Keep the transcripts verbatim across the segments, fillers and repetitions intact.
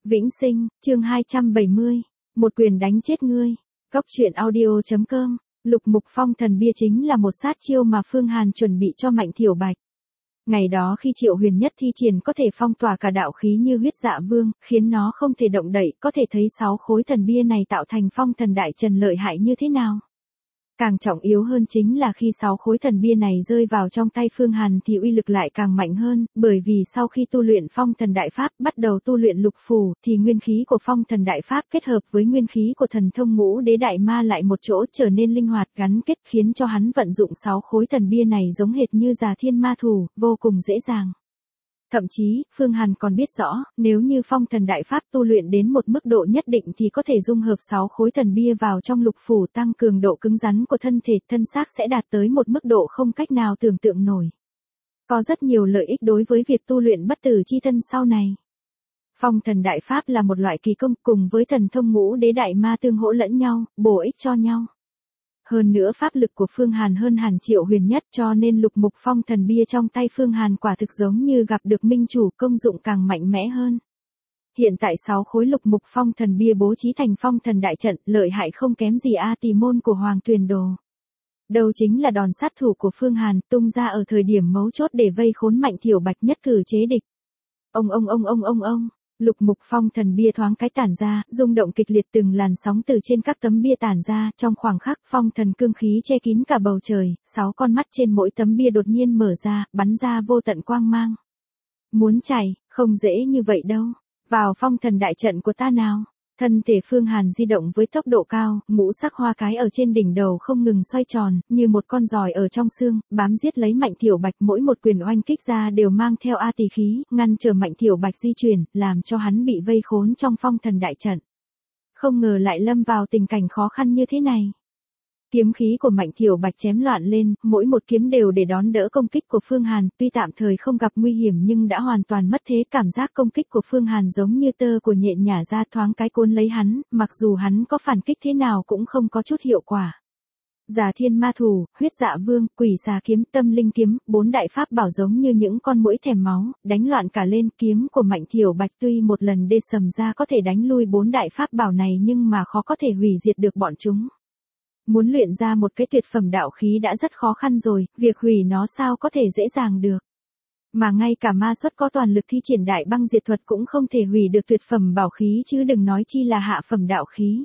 Vĩnh Sinh, chương hai trăm bảy mươi. Một quyền đánh chết ngươi. Cóc truyện audio chấm com. Lục mục phong thần bia chính là một sát chiêu mà Phương Hàn chuẩn bị cho Mạnh Thiểu Bạch. Ngày đó khi Triệu Huyền Nhất thi triển có thể phong tỏa cả đạo khí như huyết dạ vương, khiến nó không thể động đậy, có thể thấy sáu khối thần bia này tạo thành phong thần đại trần lợi hại như thế nào. Càng trọng yếu hơn chính là khi sáu khối thần bia này rơi vào trong tay Phương Hàn thì uy lực lại càng mạnh hơn, bởi vì sau khi tu luyện phong thần đại pháp bắt đầu tu luyện lục phù thì nguyên khí của phong thần đại pháp kết hợp với nguyên khí của thần thông ngũ đế đại ma lại một chỗ trở nên linh hoạt gắn kết, khiến cho hắn vận dụng sáu khối thần bia này giống hệt như già thiên ma thủ, vô cùng dễ dàng. Thậm chí, Phương Hàn còn biết rõ, nếu như phong thần đại pháp tu luyện đến một mức độ nhất định thì có thể dung hợp sáu khối thần bia vào trong lục phủ, tăng cường độ cứng rắn của thân thể, thân xác sẽ đạt tới một mức độ không cách nào tưởng tượng nổi. Có rất nhiều lợi ích đối với việc tu luyện bất tử chi thân sau này. Phong thần đại pháp là một loại kỳ công cùng với thần thông ngũ đế đại ma tương hỗ lẫn nhau, bổ ích cho nhau. Hơn nữa pháp lực của Phương Hàn hơn hẳn Triệu Huyền Nhất, cho nên lục mục phong thần bia trong tay Phương Hàn quả thực giống như gặp được minh chủ, công dụng càng mạnh mẽ hơn. Hiện tại sáu khối lục mục phong thần bia bố trí thành phong thần đại trận, lợi hại không kém gì A Tỳ môn của Hoàng Tuyền Đồ. Đâu chính là đòn sát thủ của Phương Hàn, tung ra ở thời điểm mấu chốt để vây khốn Mạnh Thiểu Bạch nhất cử chế địch. Ông ông ông ông ông ông. Lục mục phong thần bia thoáng cái tản ra, rung động kịch liệt, từng làn sóng từ trên các tấm bia tản ra, trong khoảng khắc phong thần cương khí che kín cả bầu trời, sáu con mắt trên mỗi tấm bia đột nhiên mở ra, bắn ra vô tận quang mang. Muốn chạy, không dễ như vậy đâu. Vào phong thần đại trận của ta nào. Thân thể Phương Hàn di động với tốc độ cao, ngũ sắc hoa cái ở trên đỉnh đầu không ngừng xoay tròn, như một con giòi ở trong xương, bám giết lấy Mạnh Thiểu Bạch, mỗi một quyền oanh kích ra đều mang theo A Tỳ khí, ngăn trở Mạnh Thiểu Bạch di chuyển, làm cho hắn bị vây khốn trong phong thần đại trận. Không ngờ lại lâm vào tình cảnh khó khăn như thế này. Kiếm khí của Mạnh Thiểu Bạch chém loạn lên, mỗi một kiếm đều để đón đỡ công kích của Phương Hàn, tuy tạm thời không gặp nguy hiểm nhưng đã hoàn toàn mất thế, cảm giác công kích của Phương Hàn giống như tơ của nhện nhả ra, thoáng cái cuốn lấy hắn, mặc dù hắn có phản kích thế nào cũng không có chút hiệu quả. Già thiên ma thủ, huyết dạ vương, quỷ xà kiếm, tâm linh kiếm, bốn đại pháp bảo giống như những con muỗi thèm máu, đánh loạn cả lên. Kiếm của Mạnh Thiểu Bạch tuy một lần đê sầm ra có thể đánh lui bốn đại pháp bảo này nhưng mà khó có thể hủy diệt được bọn chúng. Muốn luyện ra một cái tuyệt phẩm đạo khí đã rất khó khăn rồi, việc hủy nó sao có thể dễ dàng được. Mà ngay cả ma xuất có toàn lực thi triển đại băng diệt thuật cũng không thể hủy được tuyệt phẩm bảo khí, chứ đừng nói chi là hạ phẩm đạo khí.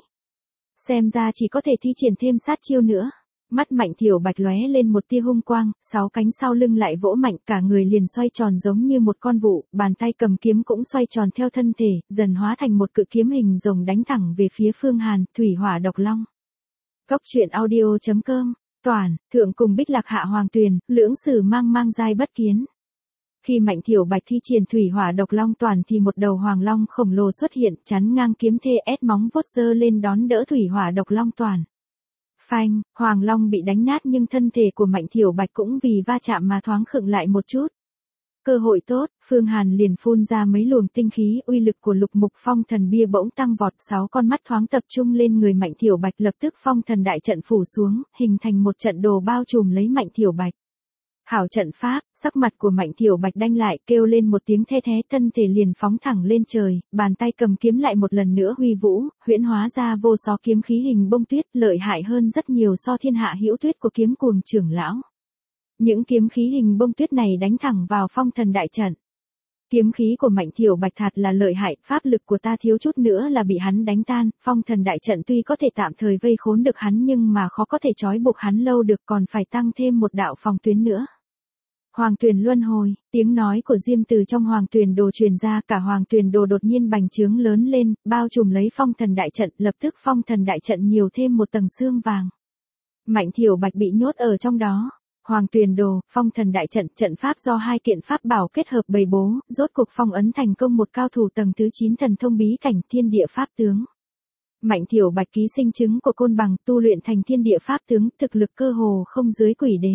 Xem ra chỉ có thể thi triển thêm sát chiêu nữa. Mắt Mạnh Thiểu Bạch lóe lên một tia hung quang, sáu cánh sau lưng lại vỗ mạnh, cả người liền xoay tròn giống như một con vụ, bàn tay cầm kiếm cũng xoay tròn theo thân thể, dần hóa thành một cự kiếm hình rồng đánh thẳng về phía Phương Hàn, thủy hỏa độc long. Cóc truyện audio chấm com. Toàn, thượng cùng bích lạc hạ hoàng tuyền, lưỡng sử mang mang giai bất kiến. Khi Mạnh Thiểu Bạch thi triển thủy hỏa độc long toàn thì một đầu hoàng long khổng lồ xuất hiện, chắn ngang kiếm thê ép móng vuốt giơ lên đón đỡ thủy hỏa độc long toàn. Phanh, hoàng long bị đánh nát nhưng thân thể của Mạnh Thiểu Bạch cũng vì va chạm mà thoáng khựng lại một chút. Cơ hội tốt, Phương Hàn liền phun ra mấy luồng tinh khí, uy lực của lục mục phong thần bia bỗng tăng vọt, sáu con mắt thoáng tập trung lên người Mạnh Thiểu Bạch, lập tức phong thần đại trận phủ xuống, hình thành một trận đồ bao trùm lấy Mạnh Thiểu Bạch. Hảo trận pháp, sắc mặt của Mạnh Thiểu Bạch đanh lại, kêu lên một tiếng the thé, thân thể liền phóng thẳng lên trời, bàn tay cầm kiếm lại một lần nữa huy vũ, huyễn hóa ra vô số kiếm khí hình bông tuyết, lợi hại hơn rất nhiều so thiên hạ hữu tuyết của kiếm cuồng trưởng lão. Những kiếm khí hình bông tuyết này đánh thẳng vào phong thần đại trận. Kiếm khí của Mạnh Thiểu Bạch thật là lợi hại, pháp lực của ta thiếu chút nữa là bị hắn đánh tan, phong thần đại trận tuy có thể tạm thời vây khốn được hắn nhưng mà khó có thể trói buộc hắn lâu được, còn phải tăng thêm một đạo phòng tuyến nữa. Hoàng Tuyền luân hồi, tiếng nói của Diêm từ trong Hoàng Tuyền đồ truyền ra, cả Hoàng Tuyền đồ đột nhiên bành trướng lớn lên, bao trùm lấy phong thần đại trận, lập tức phong thần đại trận nhiều thêm một tầng xương vàng. Mạnh Thiểu Bạch bị nhốt ở trong đó. Hoàng Tuyền đồ, phong thần đại trận, trận pháp do hai kiện pháp bảo kết hợp bày bố, rốt cuộc phong ấn thành công một cao thủ tầng thứ chín thần thông bí cảnh thiên địa pháp tướng. Mạnh Thiểu Bạch ký sinh chứng của côn bằng, tu luyện thành thiên địa pháp tướng, thực lực cơ hồ không dưới quỷ đế.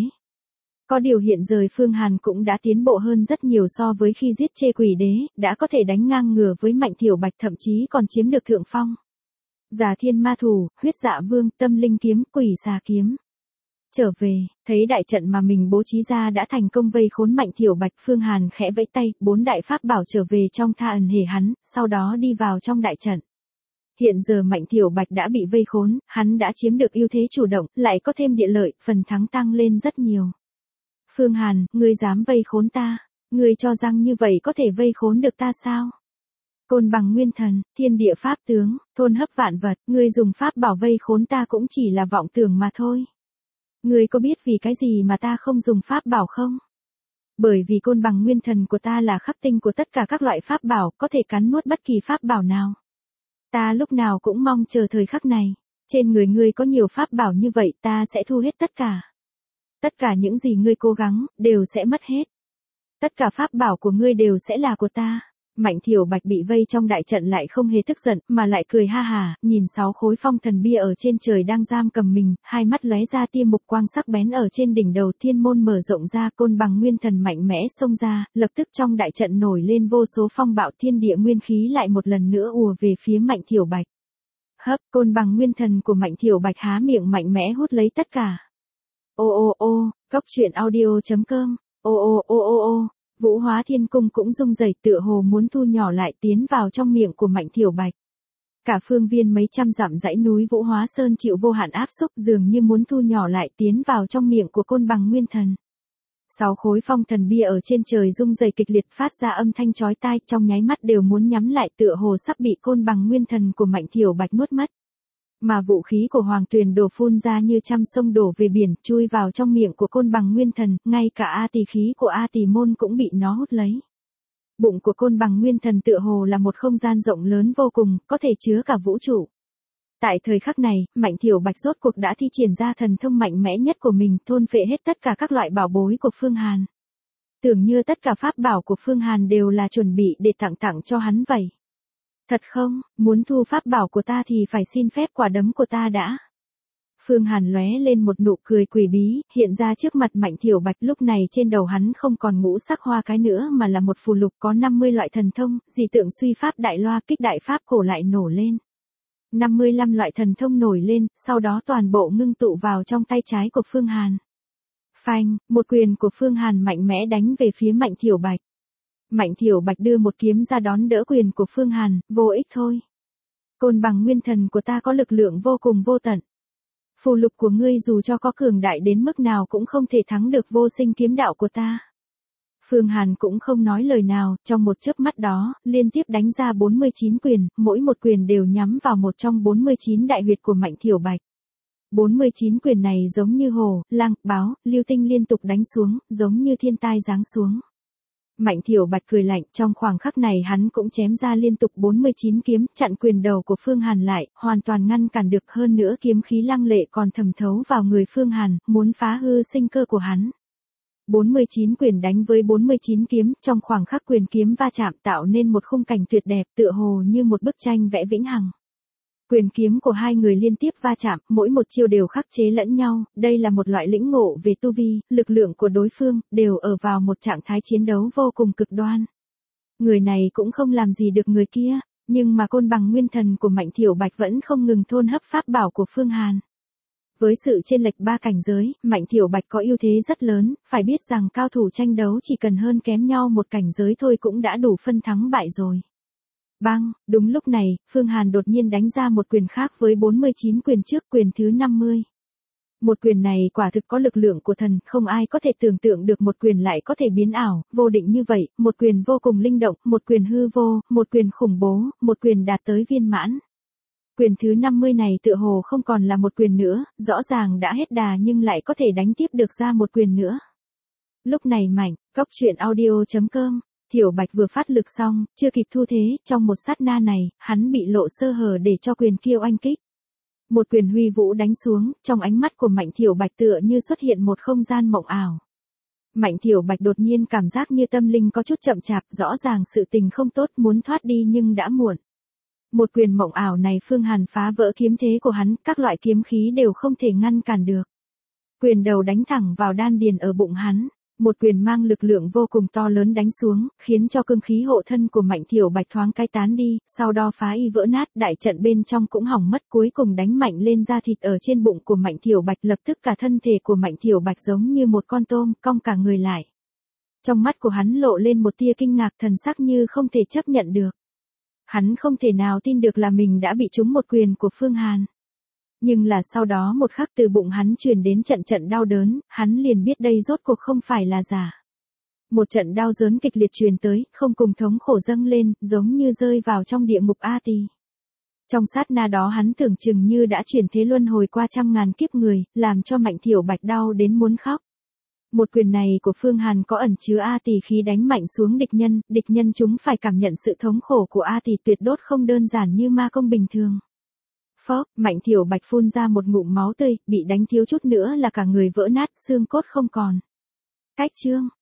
Có điều hiện giờ Phương Hàn cũng đã tiến bộ hơn rất nhiều so với khi giết chê quỷ đế, đã có thể đánh ngang ngửa với Mạnh Thiểu Bạch, thậm chí còn chiếm được thượng phong. Già thiên ma thủ, huyết dạ vương, tâm linh kiếm, quỷ xà kiếm. trở về, thấy đại trận mà mình bố trí ra đã thành công vây khốn Mạnh Thiểu Bạch. Phương Hàn khẽ vẫy tay, bốn đại pháp bảo trở về trong tha ẩn hề hắn, sau đó đi vào trong đại trận. Hiện giờ Mạnh Thiểu Bạch đã bị vây khốn, hắn đã chiếm được ưu thế chủ động, lại có thêm địa lợi, phần thắng tăng lên rất nhiều. Phương Hàn, ngươi dám vây khốn ta? Ngươi cho rằng như vậy có thể vây khốn được ta sao? Côn bằng nguyên thần, thiên địa pháp tướng, thôn hấp vạn vật, ngươi dùng pháp bảo vây khốn ta cũng chỉ là vọng tưởng mà thôi. Ngươi có biết vì cái gì mà ta không dùng pháp bảo không? Bởi vì côn bằng nguyên thần của ta là khắc tinh của tất cả các loại pháp bảo, có thể cắn nuốt bất kỳ pháp bảo nào. Ta lúc nào cũng mong chờ thời khắc này. Trên người ngươi có nhiều pháp bảo như vậy, ta sẽ thu hết tất cả. Tất cả những gì ngươi cố gắng, đều sẽ mất hết. Tất cả pháp bảo của ngươi đều sẽ là của ta. Mạnh Thiểu Bạch bị vây trong đại trận lại không hề tức giận, mà lại cười ha hà, nhìn sáu khối phong thần bia ở trên trời đang giam cầm mình, hai mắt lóe ra tia mục quang sắc bén ở trên đỉnh đầu. Thiên môn mở rộng ra, côn bằng nguyên thần mạnh mẽ xông ra, lập tức trong đại trận nổi lên vô số phong bạo, thiên địa nguyên khí lại một lần nữa ùa về phía Mạnh Thiểu Bạch. Hấp, côn bằng nguyên thần của Mạnh Thiểu Bạch há miệng mạnh mẽ hút lấy tất cả. Ô ô ô, cốc truyện audio chấm com, ô ô ô ô ô. Vũ Hóa Thiên Cung cũng rung rẩy, tựa hồ muốn thu nhỏ lại tiến vào trong miệng của Mạnh Thiểu Bạch. Cả phương viên mấy trăm dặm dãy núi Vũ Hóa Sơn chịu vô hạn áp xúc, dường như muốn thu nhỏ lại tiến vào trong miệng của côn bằng nguyên thần. Sáu khối phong thần bia ở trên trời rung rẩy kịch liệt, phát ra âm thanh chói tai, trong nháy mắt đều muốn nhắm lại, tựa hồ sắp bị côn bằng nguyên thần của Mạnh Thiểu Bạch nuốt mất. Mà vũ khí của Hoàng Tuyền đổ phun ra như trăm sông đổ về biển, chui vào trong miệng của côn bằng nguyên thần, ngay cả A Tỳ khí của A Tỳ môn cũng bị nó hút lấy. Bụng của côn bằng nguyên thần tựa hồ là một không gian rộng lớn vô cùng, có thể chứa cả vũ trụ. Tại thời khắc này, Mạnh Thiểu Bạch rốt cuộc đã thi triển ra thần thông mạnh mẽ nhất của mình, thôn phệ hết tất cả các loại bảo bối của Phương Hàn. Tưởng như tất cả pháp bảo của Phương Hàn đều là chuẩn bị để tặng tặng cho hắn vậy. Thật không, muốn thu pháp bảo của ta thì phải xin phép quả đấm của ta đã. Phương Hàn lóe lên một nụ cười quỷ bí, hiện ra trước mặt Mạnh Thiểu Bạch. Lúc này trên đầu hắn không còn ngũ sắc hoa cái nữa mà là một phù lục có năm mươi loại thần thông, dị tượng suy pháp đại loa kích đại pháp cổ lại nổ lên. năm mươi lăm loại thần thông nổi lên, sau đó toàn bộ ngưng tụ vào trong tay trái của Phương Hàn. Phanh, một quyền của Phương Hàn mạnh mẽ đánh về phía Mạnh Thiểu Bạch. Mạnh Thiểu Bạch đưa một kiếm ra đón đỡ quyền của Phương Hàn, vô ích thôi. Côn bằng nguyên thần của ta có lực lượng vô cùng vô tận. Phù lục của ngươi dù cho có cường đại đến mức nào cũng không thể thắng được vô sinh kiếm đạo của ta. Phương Hàn cũng không nói lời nào, trong một chớp mắt đó, liên tiếp đánh ra bốn mươi chín quyền, mỗi một quyền đều nhắm vào một trong bốn mươi chín đại huyệt của Mạnh Thiểu Bạch. bốn mươi chín quyền này giống như hổ, lang, báo, lưu tinh liên tục đánh xuống, giống như thiên tai giáng xuống. Mạnh Thiểu Bạch cười lạnh, trong khoảng khắc này hắn cũng chém ra liên tục bốn mươi chín kiếm, chặn quyền đầu của Phương Hàn lại, hoàn toàn ngăn cản được, hơn nữa kiếm khí lăng lệ còn thẩm thấu vào người Phương Hàn, muốn phá hư sinh cơ của hắn. bốn mươi chín quyền đánh với bốn mươi chín kiếm, trong khoảng khắc quyền kiếm va chạm tạo nên một khung cảnh tuyệt đẹp, tựa hồ như một bức tranh vẽ vĩnh hằng. Quyền kiếm của hai người liên tiếp va chạm, mỗi một chiêu đều khắc chế lẫn nhau, đây là một loại lĩnh ngộ về tu vi, lực lượng của đối phương, đều ở vào một trạng thái chiến đấu vô cùng cực đoan. Người này cũng không làm gì được người kia, nhưng mà côn bằng nguyên thần của Mạnh Thiểu Bạch vẫn không ngừng thôn hấp pháp bảo của Phương Hàn. Với sự chênh lệch ba cảnh giới, Mạnh Thiểu Bạch có ưu thế rất lớn, phải biết rằng cao thủ tranh đấu chỉ cần hơn kém nhau một cảnh giới thôi cũng đã đủ phân thắng bại rồi. Bang, đúng lúc này, Phương Hàn đột nhiên đánh ra một quyền khác với bốn mươi chín quyền trước, quyền thứ năm mươi. Một quyền này quả thực có lực lượng của thần, không ai có thể tưởng tượng được một quyền lại có thể biến ảo, vô định như vậy, một quyền vô cùng linh động, một quyền hư vô, một quyền khủng bố, một quyền đạt tới viên mãn. Quyền thứ năm mươi này tựa hồ không còn là một quyền nữa, rõ ràng đã hết đà nhưng lại có thể đánh tiếp được ra một quyền nữa. Lúc này Mạnh, cốc truyện audio chấm com. Thiểu Bạch vừa phát lực xong, chưa kịp thu thế, trong một sát na này, hắn bị lộ sơ hở để cho quyền kia oanh kích. Một quyền huy vũ đánh xuống, trong ánh mắt của Mạnh Thiểu Bạch tựa như xuất hiện một không gian mộng ảo. Mạnh Thiểu Bạch đột nhiên cảm giác như tâm linh có chút chậm chạp, rõ ràng sự tình không tốt, muốn thoát đi nhưng đã muộn. Một quyền mộng ảo này Phương Hàn phá vỡ kiếm thế của hắn, các loại kiếm khí đều không thể ngăn cản được. Quyền đầu đánh thẳng vào đan điền ở bụng hắn. Một quyền mang lực lượng vô cùng to lớn đánh xuống, khiến cho cương khí hộ thân của Mạnh Thiểu Bạch thoáng cái tán đi, sau đó phá y vỡ nát, đại trận bên trong cũng hỏng mất, cuối cùng đánh mạnh lên da thịt ở trên bụng của Mạnh Thiểu Bạch, lập tức cả thân thể của Mạnh Thiểu Bạch giống như một con tôm, cong cả người lại. Trong mắt của hắn lộ lên một tia kinh ngạc, thần sắc như không thể chấp nhận được. Hắn không thể nào tin được là mình đã bị trúng một quyền của Phương Hàn. Nhưng là sau đó một khắc từ bụng hắn truyền đến trận trận đau đớn, hắn liền biết đây rốt cuộc không phải là giả. Một trận đau đớn kịch liệt truyền tới, không cùng thống khổ dâng lên, giống như rơi vào trong địa ngục A Tỳ. Trong sát na đó hắn tưởng chừng như đã chuyển thế luân hồi qua trăm ngàn kiếp người, làm cho Mạnh Thiểu Bạch đau đến muốn khóc. Một quyền này của Phương Hàn có ẩn chứa A Tỳ khí đánh mạnh xuống địch nhân, địch nhân chúng phải cảm nhận sự thống khổ của A Tỳ, tuyệt đốt không đơn giản như ma công bình thường. Phốc, Mạnh Thiểu Bạch phun ra một ngụm máu tươi, bị đánh thiếu chút nữa là cả người vỡ nát, xương cốt không còn. Cách chương